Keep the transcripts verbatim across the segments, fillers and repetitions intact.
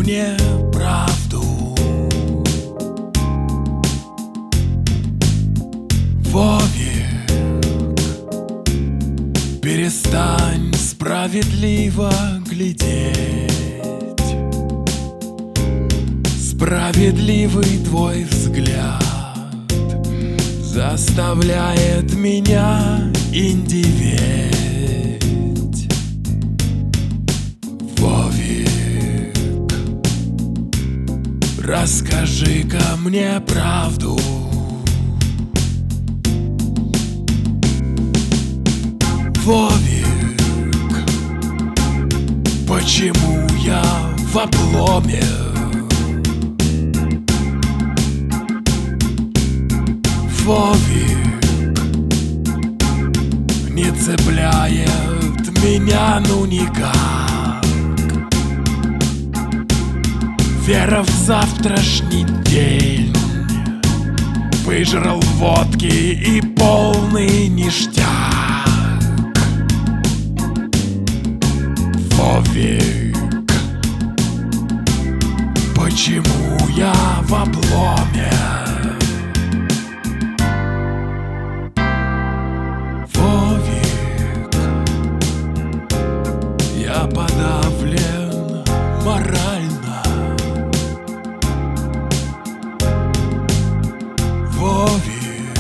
мне правду. Вовик, перестань справедливо глядеть. Справедливый твой взгляд заставляет меня индиветь. Вовик, расскажи-ка мне правду. Вовик, почему я в обломе? Вовик, не цепляет меня ну никак вера в завтрашний день. Выжрал водки и полный ништяк. Вовик, почему я в обломе? Вовик, я подавлен морально. Вовик,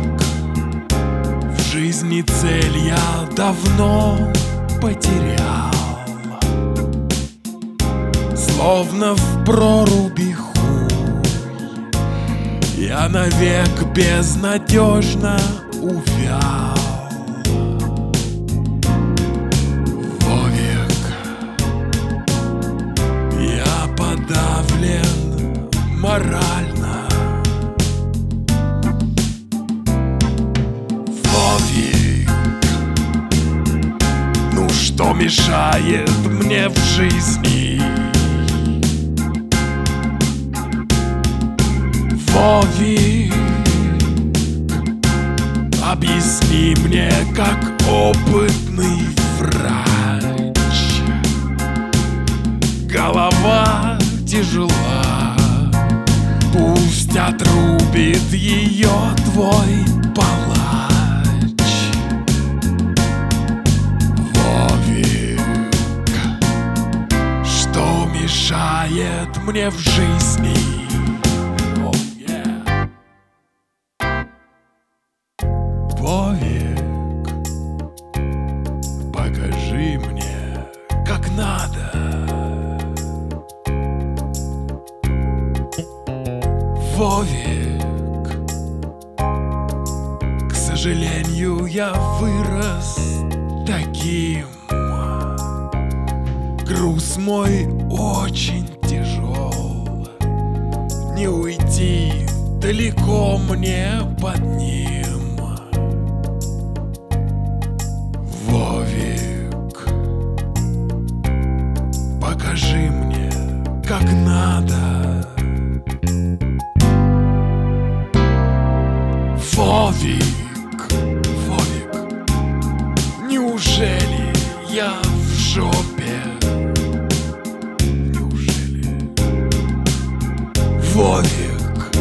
в жизни цель я давно потерял. Словно в проруби хуй я навек безнадежно увял. Вовик, я подавлен морально. Вовик, ну что мешает мне в жизни? Вовик, объясни мне, как опытный врач. Голова тяжела, пусть отрубит ее твой палач. Вовик, что мешает мне в жизни? Вовик, покажи мне, как надо. Вовик, к сожалению, я вырос таким. Груз мой очень тяжел, не уйти далеко мне под ним. Вовик, покажи мне, как надо. Вовик, Вовик, неужели я в жопе? Неужели? Вовик,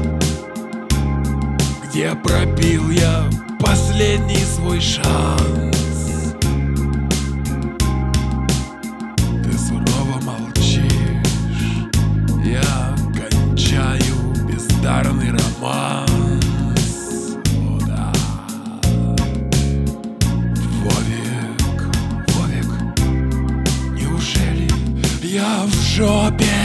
где пропил я последний свой шанс? Ты сурово молчишь, я кончаю бездарный романс. О, да. Вовик, Вовик, неужели я в жопе?